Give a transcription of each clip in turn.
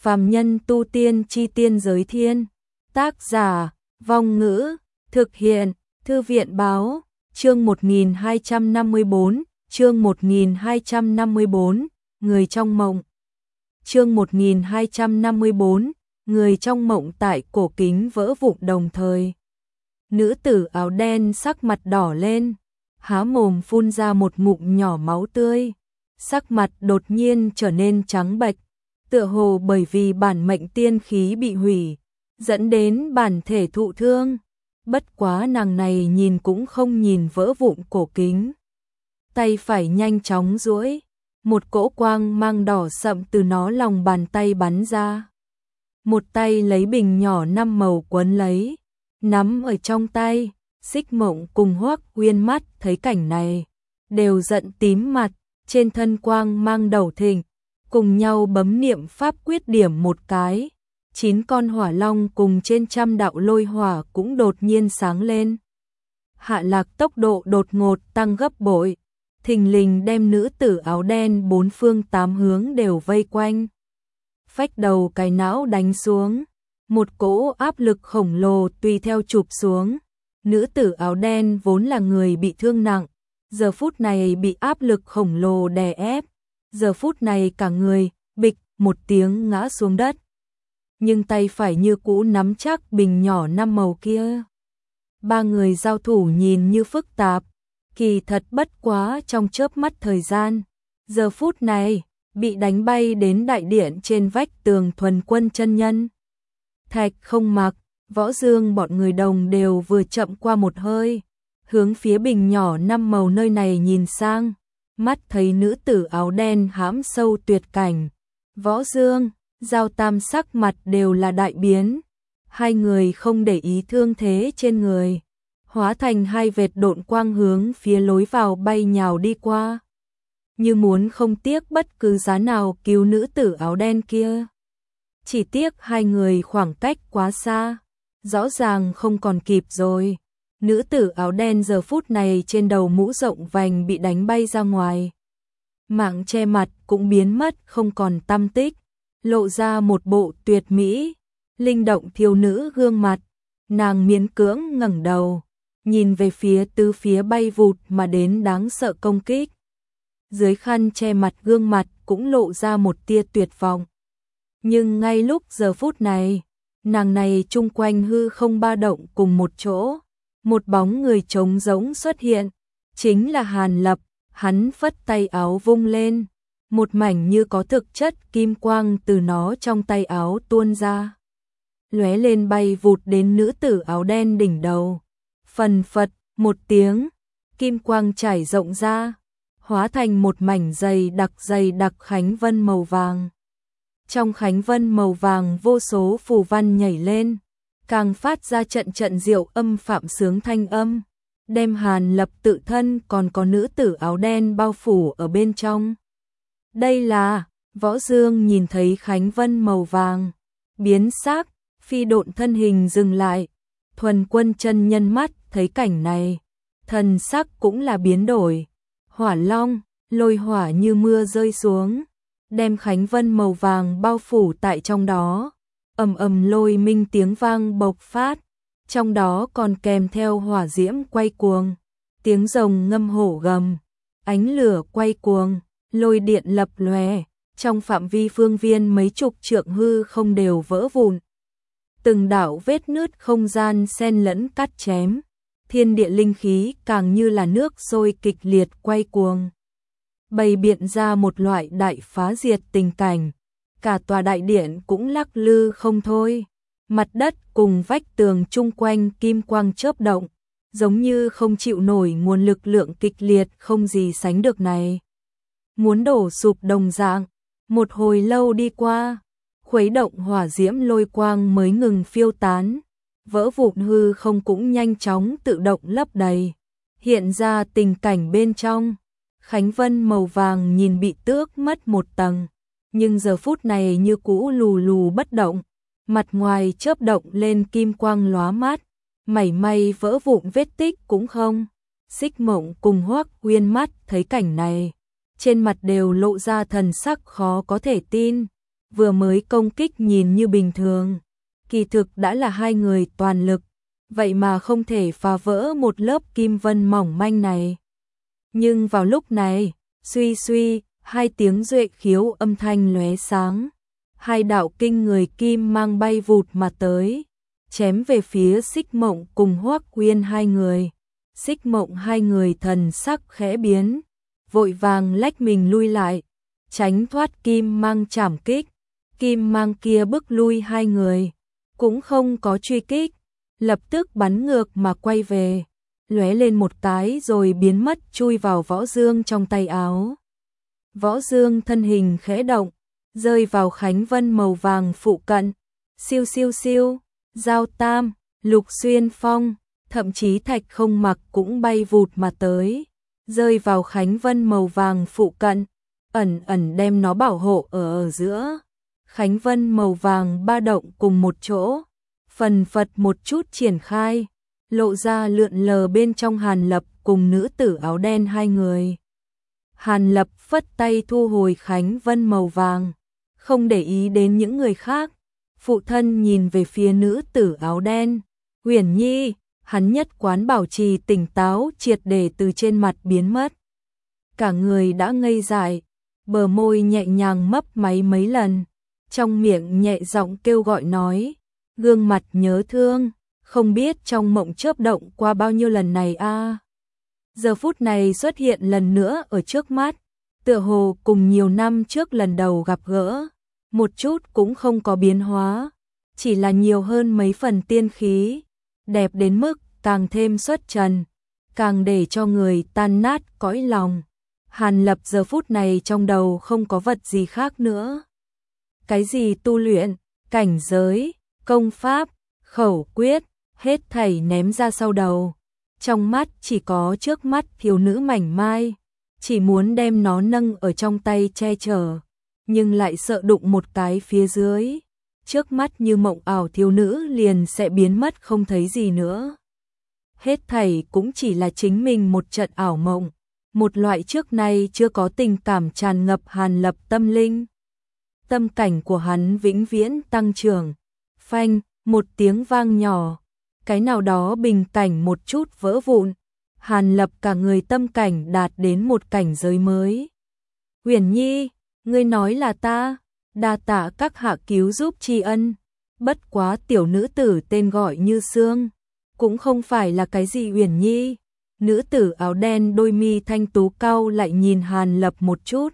Phàm nhân tu tiên chi tiên giới thiên. Tác giả, Vong Ngữ, thực hiện, Thư viện Báo, chương 1254, chương 1254, người trong mộng. Chương 1254, người trong mộng tại cổ kính vỡ vụn đồng thời. Nữ tử áo đen sắc mặt đỏ lên, há mồm phun ra một ngụm nhỏ máu tươi, sắc mặt đột nhiên trở nên trắng bệch, tựa hồ bởi vì bản mệnh tiên khí bị hủy, dẫn đến bản thể thụ thương. Bất quá nàng này nhìn cũng không nhìn vỡ vụn cổ kính. Tay phải nhanh chóng duỗi, một cỗ quang mang đỏ sậm từ nó lòng bàn tay bắn ra. Một tay lấy bình nhỏ 5 màu quấn lấy, nắm ở trong tay. Xích Mộng cùng Hoắc Uyên mắt thấy cảnh này, đều giận tím mặt, trên thân quang mang đầu thịnh, cùng nhau bấm niệm pháp quyết điểm một cái. 9 con hỏa long cùng trên trăm đạo lôi hỏa cũng đột nhiên sáng lên. Hạ Lạc tốc độ đột ngột tăng gấp bội, thình lình đem nữ tử áo đen 4 phương 8 hướng đều vây quanh. Phách đầu cái não đánh xuống, một cỗ áp lực khổng lồ tùy theo chụp xuống. Nữ tử áo đen vốn là người bị thương nặng, giờ phút này bị áp lực khổng lồ đè ép, giờ phút này cả người bịch một tiếng ngã xuống đất. Nhưng tay phải như cũ nắm chắc bình nhỏ 5 màu kia. Ba người giao thủ nhìn như phức tạp, kỳ thật bất quá trong chớp mắt thời gian. Giờ phút này, bị đánh bay đến đại điện trên vách tường Thuần Quân chân nhân. Thạch Không Mặc, Võ Dương bọn người đồng đều vừa chậm qua một hơi, hướng phía bình nhỏ 5 màu nơi này nhìn sang, mắt thấy nữ tử áo đen hãm sâu tuyệt cảnh. Võ Dương, Giao Tam sắc mặt đều là đại biến, hai người không để ý thương thế trên người, hóa thành hai vệt độn quang hướng phía lối vào bay nhào đi qua, như muốn không tiếc bất cứ giá nào cứu nữ tử áo đen kia. Chỉ tiếc hai người khoảng cách quá xa, rõ ràng không còn kịp rồi. Nữ tử áo đen giờ phút này trên đầu mũ rộng vành bị đánh bay ra ngoài, mạng che mặt cũng biến mất không còn tăm tích, lộ ra một bộ tuyệt mỹ, linh động thiếu nữ gương mặt. Nàng miễn cưỡng ngẩng đầu, nhìn về phía tứ phía bay vụt mà đến đáng sợ công kích. Dưới khăn che mặt gương mặt cũng lộ ra một tia tuyệt vọng. Nhưng ngay lúc giờ phút này, nàng này chung quanh hư không ba động cùng một chỗ, một bóng người trống rỗng xuất hiện, chính là Hàn Lập. Hắn phất tay áo vung lên, một mảnh như có thực chất kim quang từ nó trong tay áo tuôn ra, lóe lên bay vụt đến nữ tử áo đen đỉnh đầu. Phần phật một tiếng, kim quang trải rộng ra, hóa thành một mảnh dày đặc khánh vân màu vàng. Trong khánh vân màu vàng vô số phù văn nhảy lên, càng phát ra trận diệu âm phạm sướng thanh âm, đem Hàn Lập tự thân còn có nữ tử áo đen bao phủ ở bên trong. Đây là, Võ Dương nhìn thấy khánh vân màu vàng, biến sắc, phi độn thân hình dừng lại. Thuần Quân chân nhân mắt thấy cảnh này, thần sắc cũng là biến đổi. Hỏa long, lôi hỏa như mưa rơi xuống, đem khánh vân màu vàng bao phủ tại trong đó. Ầm ầm lôi minh tiếng vang bộc phát, trong đó còn kèm theo hỏa diễm quay cuồng, tiếng rồng ngâm hổ gầm, ánh lửa quay cuồng, lôi điện lập lòe, trong phạm vi phương viên mấy chục trượng hư không đều vỡ vụn. Từng đạo vết nứt không gian xen lẫn cắt chém, thiên địa linh khí càng như là nước sôi kịch liệt quay cuồng, bày biện ra một loại đại phá diệt tình cảnh. Cả tòa đại điện cũng lắc lư không thôi, mặt đất cùng vách tường chung quanh kim quang chớp động, giống như không chịu nổi nguồn lực lượng kịch liệt không gì sánh được này, muốn đổ sụp đồng dạng. Một hồi lâu đi qua, khuấy động hỏa diễm lôi quang mới ngừng phiêu tán, vỡ vụn hư không cũng nhanh chóng tự động lấp đầy, hiện ra tình cảnh bên trong. Khánh vân màu vàng nhìn bị tước mất một tầng, nhưng giờ phút này như cũ lù lù bất động, mặt ngoài chớp động lên kim quang lóa mắt, mảy may vỡ vụn vết tích cũng không. Xích Mộng cùng Hoắc Uyên mắt thấy cảnh này, trên mặt đều lộ ra thần sắc khó có thể tin. vừa mới công kích nhìn như bình thường, kỳ thực đã là hai người toàn lực, vậy mà không thể phá vỡ một lớp kim vân mỏng manh này. Nhưng vào lúc này, suy suy, hai tiếng duệ khiếu âm thanh lóe sáng, hai đạo kinh người kim mang bay vụt mà tới, chém về phía Xích Mộng cùng Hoắc Uyên hai người. Xích Mộng hai người thần sắc khẽ biến, vội vàng lách mình lui lại, tránh thoát kim mang chảm kích. Kim mang kia bức lui hai người, cũng không có truy kích, lập tức bắn ngược mà quay về, lóe lên một cái rồi biến mất chui vào Võ Dương trong tay áo. Võ Dương thân hình khẽ động, rơi vào Khánh Vân màu vàng phụ cận, siêu siêu siêu, Giao Tam, Lục Xuyên Phong, thậm chí Thạch Không Mặc cũng bay vụt mà tới, rơi vào Khánh Vân màu vàng phụ cận, ẩn ẩn đem nó bảo hộ ở giữa. Khánh Vân màu vàng ba động cùng một chỗ, phần phật một chút triển khai, lộ ra lượn lờ bên trong Hàn Lập cùng nữ tử áo đen hai người. Hàn Lập phất tay thu hồi Khánh Vân màu vàng, không để ý đến những người khác, phụ thân nhìn về phía nữ tử áo đen. Uyển Nhi, hắn nhất quán bảo trì tỉnh táo triệt để từ trên mặt biến mất. Cả người đã ngây dại, bờ môi nhẹ nhàng mấp máy mấy lần, trong miệng nhẹ giọng kêu gọi nói, gương mặt nhớ thương, không biết trong mộng chớp động qua bao nhiêu lần này a. Giờ phút này xuất hiện lần nữa ở trước mắt, tựa hồ cùng nhiều năm trước lần đầu gặp gỡ, một chút cũng không có biến hóa, chỉ là nhiều hơn mấy phần tiên khí, đẹp đến mức càng thêm xuất trần, càng để cho người tan nát cõi lòng. Hàn Lập giờ phút này trong đầu không có vật gì khác nữa. Cái gì tu luyện, cảnh giới, công pháp, khẩu quyết, hết thảy ném ra sau đầu. Trong mắt chỉ có trước mắt thiếu nữ mảnh mai, chỉ muốn đem nó nâng ở trong tay che chở, nhưng lại sợ đụng một cái phía dưới. Trước mắt như mộng ảo thiếu nữ liền sẽ biến mất không thấy gì nữa. Hết thảy cũng chỉ là chính mình một trận ảo mộng, một loại trước nay chưa có tình cảm tràn ngập Hàn Lập tâm linh. Tâm cảnh của hắn vĩnh viễn tăng trưởng. Phanh, một tiếng vang nhỏ, cái nào đó bình cảnh một chút vỡ vụn. Hàn Lập cả người tâm cảnh đạt đến một cảnh giới mới. Uyển Nhi, ngươi nói là ta, đa tạ các hạ cứu giúp tri ân. Bất quá tiểu nữ tử tên gọi Như Sương, cũng không phải là cái gì Uyển Nhi. Nữ tử áo đen đôi mi thanh tú cau lại nhìn Hàn Lập một chút.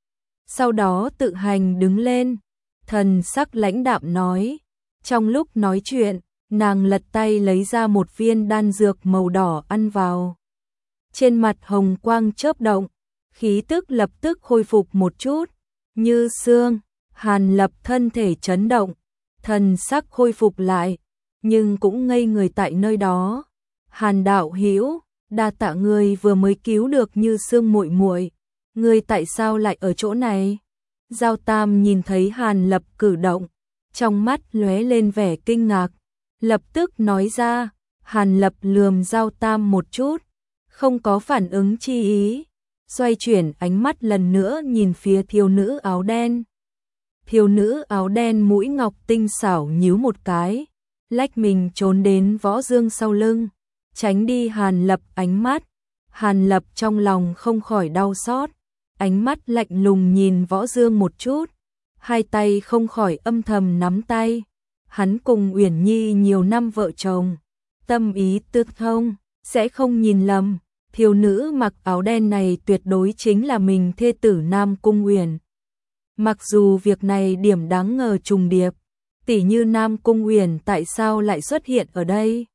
Sau đó tự hành đứng lên, thần sắc lãnh đạm nói. Trong lúc nói chuyện, nàng lật tay lấy ra một viên đan dược màu đỏ ăn vào. Trên mặt hồng quang chớp động, khí tức lập tức khôi phục một chút. Như Sương, Hàn Lập thân thể chấn động, thần sắc khôi phục lại, nhưng cũng ngây người tại nơi đó. Hàn đạo hữu, đa tạ ngươi vừa mới cứu được Như Sương muội muội, ngươi tại sao lại ở chỗ này? Giao Tam nhìn thấy Hàn Lập cử động, trong mắt lóe lên vẻ kinh ngạc, lập tức nói ra. Hàn Lập lườm Giao Tam một chút, không có phản ứng chi ý, xoay chuyển ánh mắt lần nữa nhìn phía thiếu nữ áo đen. Thiếu nữ áo đen mũi ngọc tinh xảo nhíu một cái, lách mình trốn đến Võ Dương sau lưng, tránh đi Hàn Lập ánh mắt. Hàn Lập trong lòng không khỏi đau xót, ánh mắt lạnh lùng nhìn Võ Dương một chút, hai tay không khỏi âm thầm nắm tay. Hắn cùng Uyển Nhi nhiều năm vợ chồng, tâm ý tương thông, sẽ không nhìn lầm, thiếu nữ mặc áo đen này tuyệt đối chính là mình thê tử Nam Cung Uyển. Mặc dù việc này điểm đáng ngờ trùng điệp, tỉ như Nam Cung Uyển tại sao lại xuất hiện ở đây,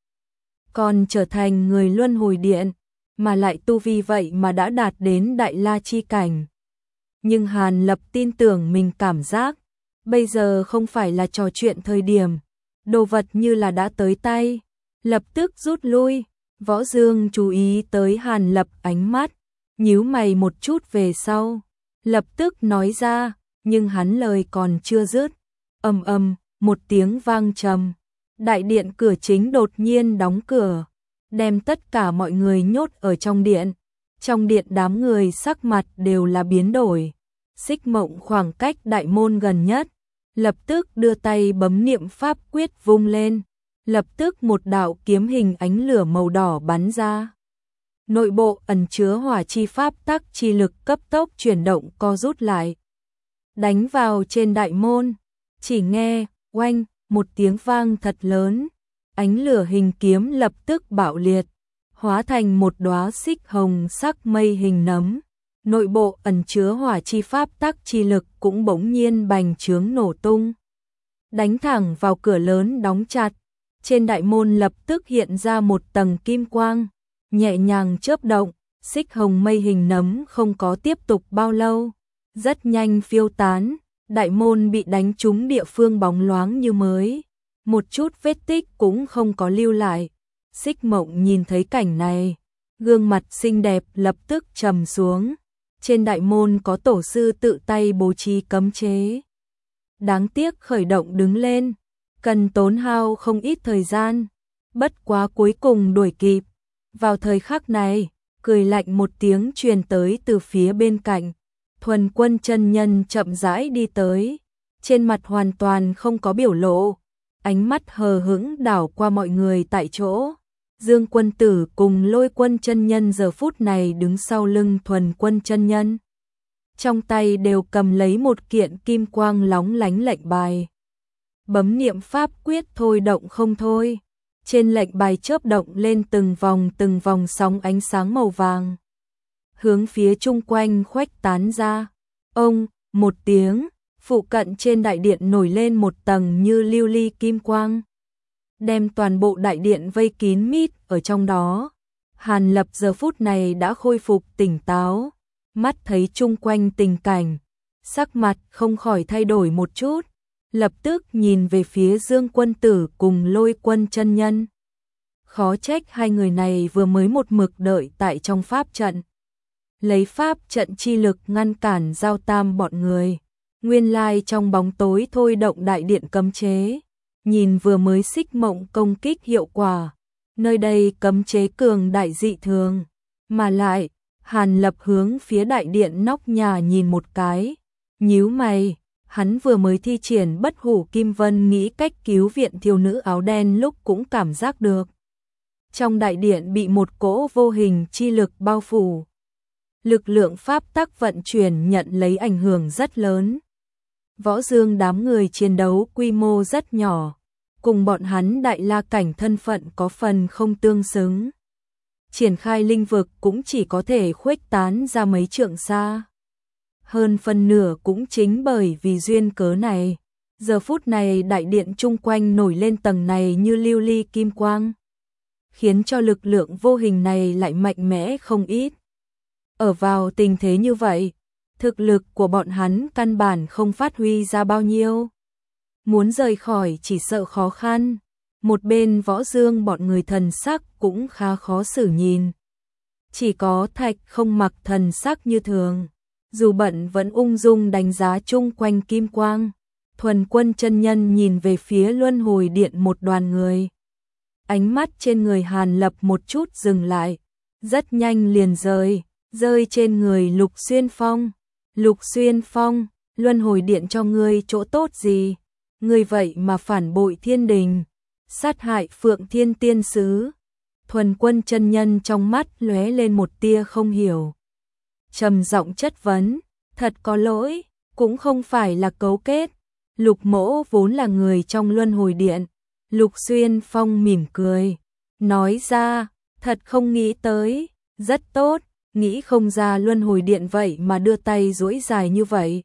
còn trở thành người luân hồi điện, mà lại tu vi vậy mà đã đạt đến đại la chi cảnh. Nhưng Hàn Lập tin tưởng mình cảm giác, bây giờ không phải là trò chuyện thời điểm, đồ vật như là đã tới tay, lập tức rút lui. Võ Dương chú ý tới Hàn Lập ánh mắt, nhíu mày một chút về sau, lập tức nói ra, nhưng hắn lời còn chưa dứt, ầm ầm, một tiếng vang trầm, đại điện cửa chính đột nhiên đóng cửa, đem tất cả mọi người nhốt ở trong điện. Trong điện đám người sắc mặt đều là biến đổi. Xích Mộng khoảng cách đại môn gần nhất, lập tức đưa tay bấm niệm pháp quyết vung lên, lập tức một đạo kiếm hình ánh lửa màu đỏ bắn ra. Nội bộ ẩn chứa hỏa chi pháp tắc chi lực cấp tốc chuyển động co rút lại, đánh vào trên đại môn, chỉ nghe oanh một tiếng vang thật lớn, ánh lửa hình kiếm lập tức bạo liệt, hóa thành một đóa xích hồng sắc mây hình nấm. Nội bộ ẩn chứa hỏa chi pháp tắc chi lực cũng bỗng nhiên bành trướng nổ tung, đánh thẳng vào cửa lớn đóng chặt. Trên đại môn lập tức hiện ra một tầng kim quang, nhẹ nhàng chớp động, xích hồng mây hình nấm không có tiếp tục bao lâu, rất nhanh phiêu tán, đại môn bị đánh trúng địa phương bóng loáng như mới, một chút vết tích cũng không có lưu lại. Xích Mộng nhìn thấy cảnh này, gương mặt xinh đẹp lập tức trầm xuống. Trên đại môn có tổ sư tự tay bố trí cấm chế. Đáng tiếc khởi động đứng lên, cần tốn hao không ít thời gian, bất quá cuối cùng đuổi kịp. Vào thời khắc này, cười lạnh một tiếng truyền tới từ phía bên cạnh. Thuần Quân chân nhân chậm rãi đi tới, trên mặt hoàn toàn không có biểu lộ, ánh mắt hờ hững đảo qua mọi người tại chỗ. Dương Quân Tử cùng Lôi Quân chân nhân giờ phút này đứng sau lưng Thuần Quân chân nhân, trong tay đều cầm lấy một kiện kim quang lóng lánh lệnh bài. Bấm niệm pháp quyết thôi động không thôi, trên lệnh bài chớp động lên từng vòng sóng ánh sáng màu vàng, hướng phía chung quanh khuếch tán ra. Ông, một tiếng, phụ cận trên đại điện nổi lên một tầng như lưu ly kim quang, đem toàn bộ đại điện vây kín mít ở trong đó. Hàn Lập giờ phút này đã khôi phục tỉnh táo, mắt thấy chung quanh tình cảnh, sắc mặt không khỏi thay đổi một chút, lập tức nhìn về phía Dương Quân Tử cùng Lôi Quân chân nhân. Khó trách hai người này vừa mới một mực đợi tại trong pháp trận, lấy pháp trận chi lực ngăn cản Giao Tam bọn người. Nguyên lai trong bóng tối thôi động đại điện cấm chế. Nhìn vừa mới Xích Mộng công kích hiệu quả, nơi đây cấm chế cường đại dị thường, mà lại, Hàn Lập hướng phía đại điện nóc nhà nhìn một cái, nhíu mày, hắn vừa mới thi triển Bất Hủ Kim Vân nghĩ cách cứu viện thiếu nữ áo đen lúc cũng cảm giác được. Trong đại điện bị một cỗ vô hình chi lực bao phủ. Lực lượng pháp tắc vận chuyển nhận lấy ảnh hưởng rất lớn. Võ Dương đám người chiến đấu quy mô rất nhỏ, cùng bọn hắn đại la cảnh thân phận có phần không tương xứng. Triển khai linh vực cũng chỉ có thể khuếch tán ra mấy trượng xa. Hơn phân nửa cũng chính bởi vì duyên cớ này, giờ phút này đại điện chung quanh nổi lên tầng này như lưu ly kim quang, khiến cho lực lượng vô hình này lại mạnh mẽ không ít. Ở vào tình thế như vậy, thực lực của bọn hắn căn bản không phát huy ra bao nhiêu. Muốn rời khỏi chỉ sợ khó khăn. Một bên Võ Dương bọn người thần sắc cũng khá khó xử nhìn. Chỉ có Thạch Không Mặc thần sắc như thường, dù bận vẫn ung dung đánh giá chung quanh kim quang. Thuần Quân chân nhân nhìn về phía Luân Hồi Điện một đoàn người. Ánh mắt trên người Hàn Lập một chút dừng lại, rất nhanh liền rơi trên người Lục Xuyên Phong. Lục Xuyên Phong, Luân Hồi Điện cho ngươi chỗ tốt gì? Ngươi vậy mà phản bội thiên đình, sát hại Phượng Thiên Tiên Sứ. Thuần Quân chân nhân trong mắt lóe lên một tia không hiểu, trầm giọng chất vấn, thật có lỗi, cũng không phải là cấu kết. Lục Mỗ vốn là người trong Luân Hồi Điện. Lục Xuyên Phong mỉm cười, nói ra, thật không nghĩ tới, rất tốt, nghĩ không ra Luân Hồi Điện vậy mà đưa tay duỗi dài như vậy.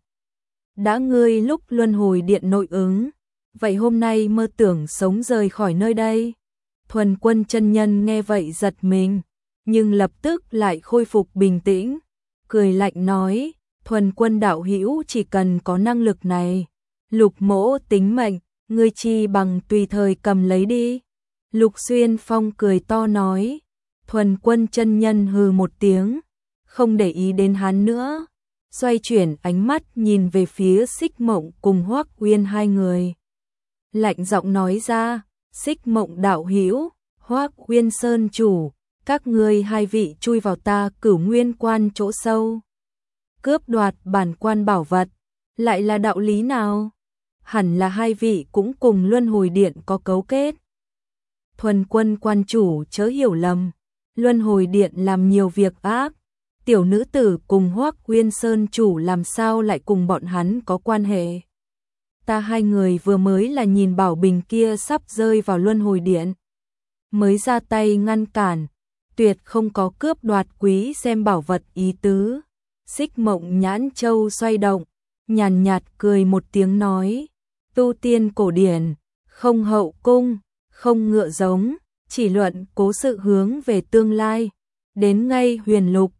Đã ngươi lúc Luân Hồi Điện nội ứng, vậy hôm nay mơ tưởng sống rời khỏi nơi đây. Thuần Quân chân nhân nghe vậy giật mình, nhưng lập tức lại khôi phục bình tĩnh, cười lạnh nói, Thuần Quân đạo hữu chỉ cần có năng lực này, Lục Mỗ tính mệnh, ngươi chi bằng tùy thời cầm lấy đi. Lục Xuyên Phong cười to nói. Thuần Quân chân nhân hừ một tiếng, không để ý đến hắn nữa, xoay chuyển ánh mắt nhìn về phía Xích Mộng cùng Hoắc Uyên hai người. Lạnh giọng nói ra, Xích Mộng đạo hữu, Hoắc Uyên sơn chủ, các ngươi hai vị chui vào ta Cửu Nguyên quan chỗ sâu, cướp đoạt bản quan bảo vật, lại là đạo lý nào? hẳn là hai vị cũng cùng Luân Hồi Điện có cấu kết. Thuần Quân quan chủ chớ hiểu lầm, Luân Hồi Điện làm nhiều việc ác, tiểu nữ tử cùng Hoắc Uyên Sơn chủ làm sao lại cùng bọn hắn có quan hệ. Ta hai người vừa mới là nhìn bảo bình kia sắp rơi vào Luân Hồi Điện, mới ra tay ngăn cản, tuyệt không có cướp đoạt quý xem bảo vật ý tứ. Xích Mộng nhãn châu xoay động, nhàn nhạt cười một tiếng nói, tu tiên cổ điển, không hậu cung, không ngựa giống, chỉ luận cố sự hướng về tương lai, đến ngay huyền lục,